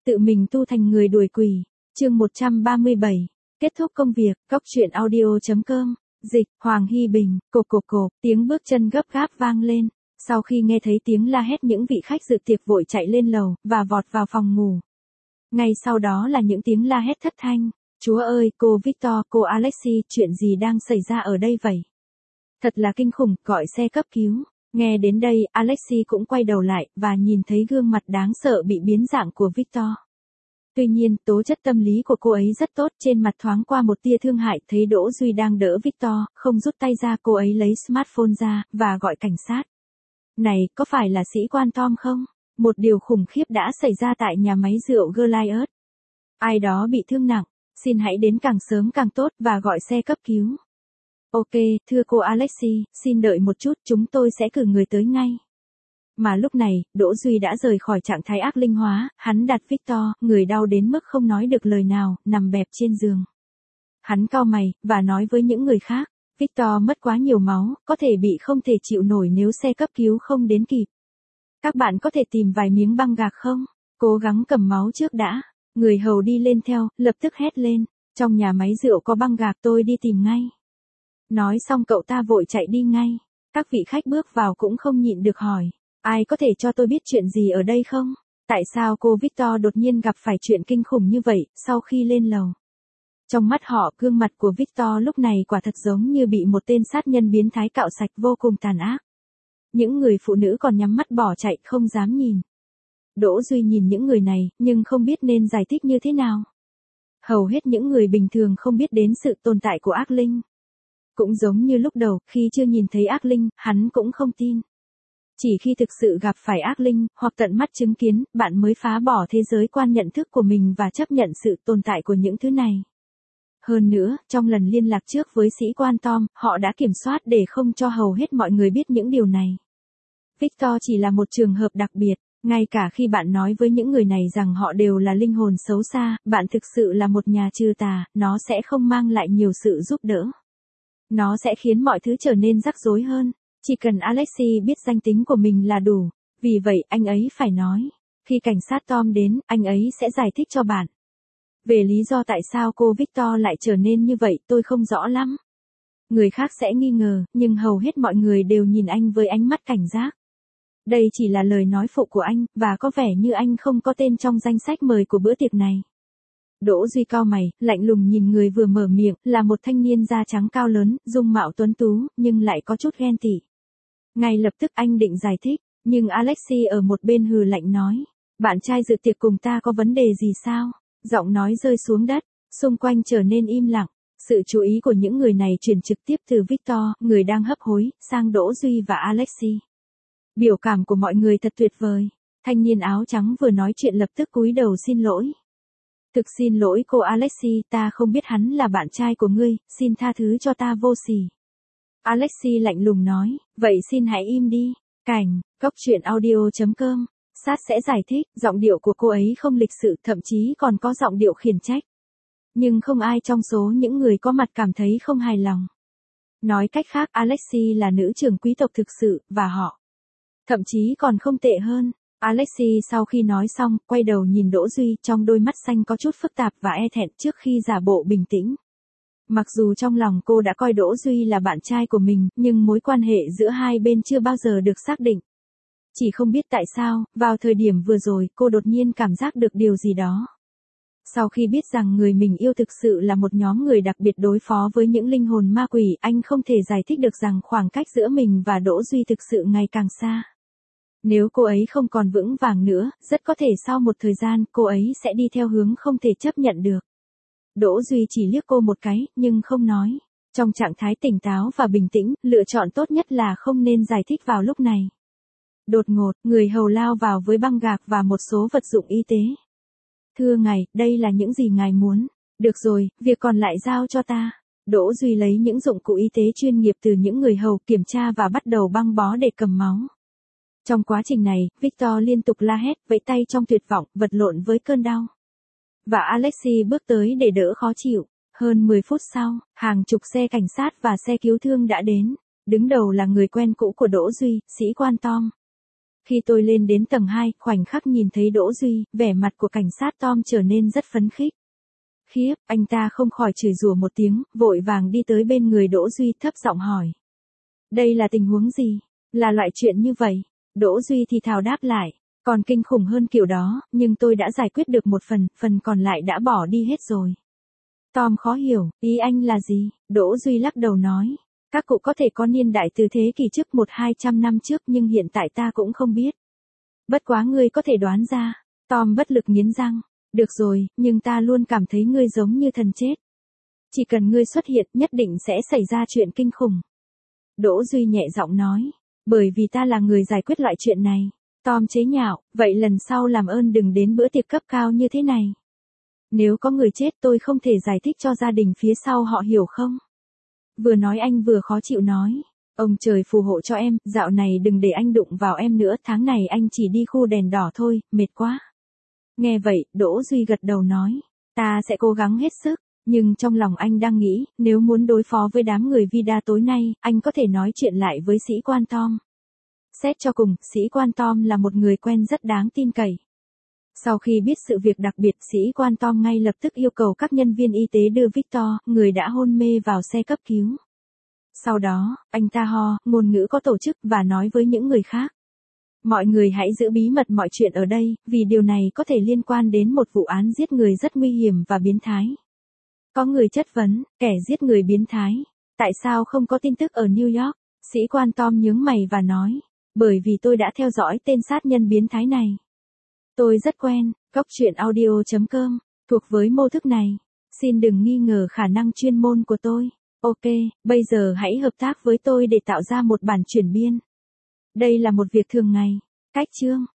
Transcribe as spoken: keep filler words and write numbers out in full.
tự mình tu thành người đuổi quỷ. Chương một trăm ba mươi bảy. Kết thúc công việc. Cốc truyện audio chấm com. Dịch, Hoàng Hy Bình. Cộp cộp cộp, tiếng bước chân gấp gáp vang lên. Sau khi nghe thấy tiếng la hét, những vị khách dự tiệc vội chạy lên lầu và vọt vào phòng ngủ. Ngay sau đó là những tiếng la hét thất thanh. Chúa ơi, cô Victor, cô Alexi, chuyện gì đang xảy ra ở đây vậy? Thật là kinh khủng, gọi xe cấp cứu. Nghe đến đây, Alexi cũng quay đầu lại và nhìn thấy gương mặt đáng sợ bị biến dạng của Victor. Tuy nhiên, tố chất tâm lý của cô ấy rất tốt, trên mặt thoáng qua một tia thương hại, thấy Đỗ Duy đang đỡ Victor, không rút tay ra, cô ấy lấy smartphone ra và gọi cảnh sát. Này, có phải là sĩ quan Tom không? Một điều khủng khiếp đã xảy ra tại nhà máy rượu Goliath. Ai đó bị thương nặng, xin hãy đến càng sớm càng tốt và gọi xe cấp cứu. Ok, thưa cô Alexi, xin đợi một chút, chúng tôi sẽ cử người tới ngay. Mà lúc này, Đỗ Duy đã rời khỏi trạng thái ác linh hóa, hắn đặt Victor, người đau đến mức không nói được lời nào, nằm bẹp trên giường. Hắn cau mày, và nói với những người khác, Victor mất quá nhiều máu, có thể bị không thể chịu nổi nếu xe cấp cứu không đến kịp. Các bạn có thể tìm vài miếng băng gạc không? Cố gắng cầm máu trước đã. Người hầu đi lên theo, lập tức hét lên, trong nhà máy rượu có băng gạc, tôi đi tìm ngay. Nói xong cậu ta vội chạy đi ngay. Các vị khách bước vào cũng không nhịn được hỏi, ai có thể cho tôi biết chuyện gì ở đây không? Tại sao cô Victor đột nhiên gặp phải chuyện kinh khủng như vậy, sau khi lên lầu? Trong mắt họ, gương mặt của Victor lúc này quả thật giống như bị một tên sát nhân biến thái cạo sạch, vô cùng tàn ác. Những người phụ nữ còn nhắm mắt bỏ chạy, không dám nhìn. Đỗ Duy nhìn những người này, nhưng không biết nên giải thích như thế nào. Hầu hết những người bình thường không biết đến sự tồn tại của ác linh. Cũng giống như lúc đầu, khi chưa nhìn thấy ác linh, hắn cũng không tin. Chỉ khi thực sự gặp phải ác linh, hoặc tận mắt chứng kiến, bạn mới phá bỏ thế giới quan nhận thức của mình và chấp nhận sự tồn tại của những thứ này. Hơn nữa, trong lần liên lạc trước với sĩ quan Tom, họ đã kiểm soát để không cho hầu hết mọi người biết những điều này. Victor chỉ là một trường hợp đặc biệt, ngay cả khi bạn nói với những người này rằng họ đều là linh hồn xấu xa, bạn thực sự là một nhà trừ tà, nó sẽ không mang lại nhiều sự giúp đỡ. Nó sẽ khiến mọi thứ trở nên rắc rối hơn. Chỉ cần Alexi biết danh tính của mình là đủ. Vì vậy, anh ấy phải nói. Khi cảnh sát Tom đến, anh ấy sẽ giải thích cho bạn. Về lý do tại sao cô Victor lại trở nên như vậy, tôi không rõ lắm. Người khác sẽ nghi ngờ, nhưng hầu hết mọi người đều nhìn anh với ánh mắt cảnh giác. Đây chỉ là lời nói phụ của anh, và có vẻ như anh không có tên trong danh sách mời của bữa tiệc này. Đỗ Duy cau mày, lạnh lùng nhìn người vừa mở miệng, là một thanh niên da trắng cao lớn, dung mạo tuấn tú, nhưng lại có chút ghen tị. Ngay lập tức anh định giải thích, nhưng Alexi ở một bên hừ lạnh nói, bạn trai dự tiệc cùng ta có vấn đề gì sao? Giọng nói rơi xuống đất, xung quanh trở nên im lặng, sự chú ý của những người này chuyển trực tiếp từ Victor, người đang hấp hối, sang Đỗ Duy và Alexi. Biểu cảm của mọi người thật tuyệt vời, thanh niên áo trắng vừa nói chuyện lập tức cúi đầu xin lỗi. Thực xin lỗi cô Alexi, ta không biết hắn là bạn trai của ngươi, xin tha thứ cho ta vô sỉ. Alexi lạnh lùng nói, vậy xin hãy im đi. Cảnh, cốc truyện audio chấm com. Sát sẽ giải thích, giọng điệu của cô ấy không lịch sự, thậm chí còn có giọng điệu khiển trách. Nhưng không ai trong số những người có mặt cảm thấy không hài lòng. Nói cách khác, Alexi là nữ trưởng quý tộc thực sự, và họ thậm chí còn không tệ hơn. Alexi sau khi nói xong, quay đầu nhìn Đỗ Duy, trong đôi mắt xanh có chút phức tạp và e thẹn trước khi giả bộ bình tĩnh. Mặc dù trong lòng cô đã coi Đỗ Duy là bạn trai của mình, nhưng mối quan hệ giữa hai bên chưa bao giờ được xác định. Chỉ không biết tại sao, vào thời điểm vừa rồi, cô đột nhiên cảm giác được điều gì đó. Sau khi biết rằng người mình yêu thực sự là một nhóm người đặc biệt đối phó với những linh hồn ma quỷ, anh không thể giải thích được rằng khoảng cách giữa mình và Đỗ Duy thực sự ngày càng xa. Nếu cô ấy không còn vững vàng nữa, rất có thể sau một thời gian, cô ấy sẽ đi theo hướng không thể chấp nhận được. Đỗ Duy chỉ liếc cô một cái, nhưng không nói. Trong trạng thái tỉnh táo và bình tĩnh, lựa chọn tốt nhất là không nên giải thích vào lúc này. Đột ngột, người hầu lao vào với băng gạc và một số vật dụng y tế. Thưa ngài, đây là những gì ngài muốn. Được rồi, việc còn lại giao cho ta. Đỗ Duy lấy những dụng cụ y tế chuyên nghiệp từ những người hầu, kiểm tra và bắt đầu băng bó để cầm máu. Trong quá trình này, Victor liên tục la hét, vẫy tay trong tuyệt vọng, vật lộn với cơn đau. Và Alexi bước tới để đỡ khó chịu. Hơn mười phút sau, hàng chục xe cảnh sát và xe cứu thương đã đến. Đứng đầu là người quen cũ của Đỗ Duy, sĩ quan Tom. Khi tôi lên đến tầng hai, khoảnh khắc nhìn thấy Đỗ Duy, vẻ mặt của cảnh sát Tom trở nên rất phấn khích. Khiếp, anh ta không khỏi chửi rủa một tiếng, vội vàng đi tới bên người Đỗ Duy thấp giọng hỏi. Đây là tình huống gì? Là loại chuyện như vậy? Đỗ Duy thì thào đáp lại. Còn kinh khủng hơn kiểu đó, nhưng tôi đã giải quyết được một phần, phần còn lại đã bỏ đi hết rồi. Tom khó hiểu, ý anh là gì? Đỗ Duy lắc đầu nói. Các cụ có thể có niên đại từ thế kỷ trước một hai trăm năm trước nhưng hiện tại ta cũng không biết. Bất quá ngươi có thể đoán ra. Tom bất lực nghiến răng. Được rồi, nhưng ta luôn cảm thấy ngươi giống như thần chết. Chỉ cần ngươi xuất hiện nhất định sẽ xảy ra chuyện kinh khủng. Đỗ Duy nhẹ giọng nói. Bởi vì ta là người giải quyết loại chuyện này. Tom chế nhạo, vậy lần sau làm ơn đừng đến bữa tiệc cấp cao như thế này. Nếu có người chết tôi không thể giải thích cho gia đình phía sau họ hiểu không? Vừa nói anh vừa khó chịu nói. Ông trời phù hộ cho em, dạo này đừng để anh đụng vào em nữa, tháng này anh chỉ đi khu đèn đỏ thôi, mệt quá. Nghe vậy, Đỗ Duy gật đầu nói. Ta sẽ cố gắng hết sức, nhưng trong lòng anh đang nghĩ, nếu muốn đối phó với đám người Vida tối nay, anh có thể nói chuyện lại với sĩ quan Tom. Xét cho cùng, sĩ quan Tom là một người quen rất đáng tin cậy. Sau khi biết sự việc đặc biệt, sĩ quan Tom ngay lập tức yêu cầu các nhân viên y tế đưa Victor, người đã hôn mê vào xe cấp cứu. Sau đó, anh ta ho, ngôn ngữ có tổ chức và nói với những người khác. Mọi người hãy giữ bí mật mọi chuyện ở đây, vì điều này có thể liên quan đến một vụ án giết người rất nguy hiểm và biến thái. Có người chất vấn, kẻ giết người biến thái. Tại sao không có tin tức ở New York? Sĩ quan Tom nhướng mày và nói. Bởi vì tôi đã theo dõi tên sát nhân biến thái này. Tôi rất quen, Cóc truyện audio chấm com, thuộc với mô thức này. Xin đừng nghi ngờ khả năng chuyên môn của tôi. Ok, bây giờ hãy hợp tác với tôi để tạo ra một bản chuyển biên. Đây là một việc thường ngày. Cách chương.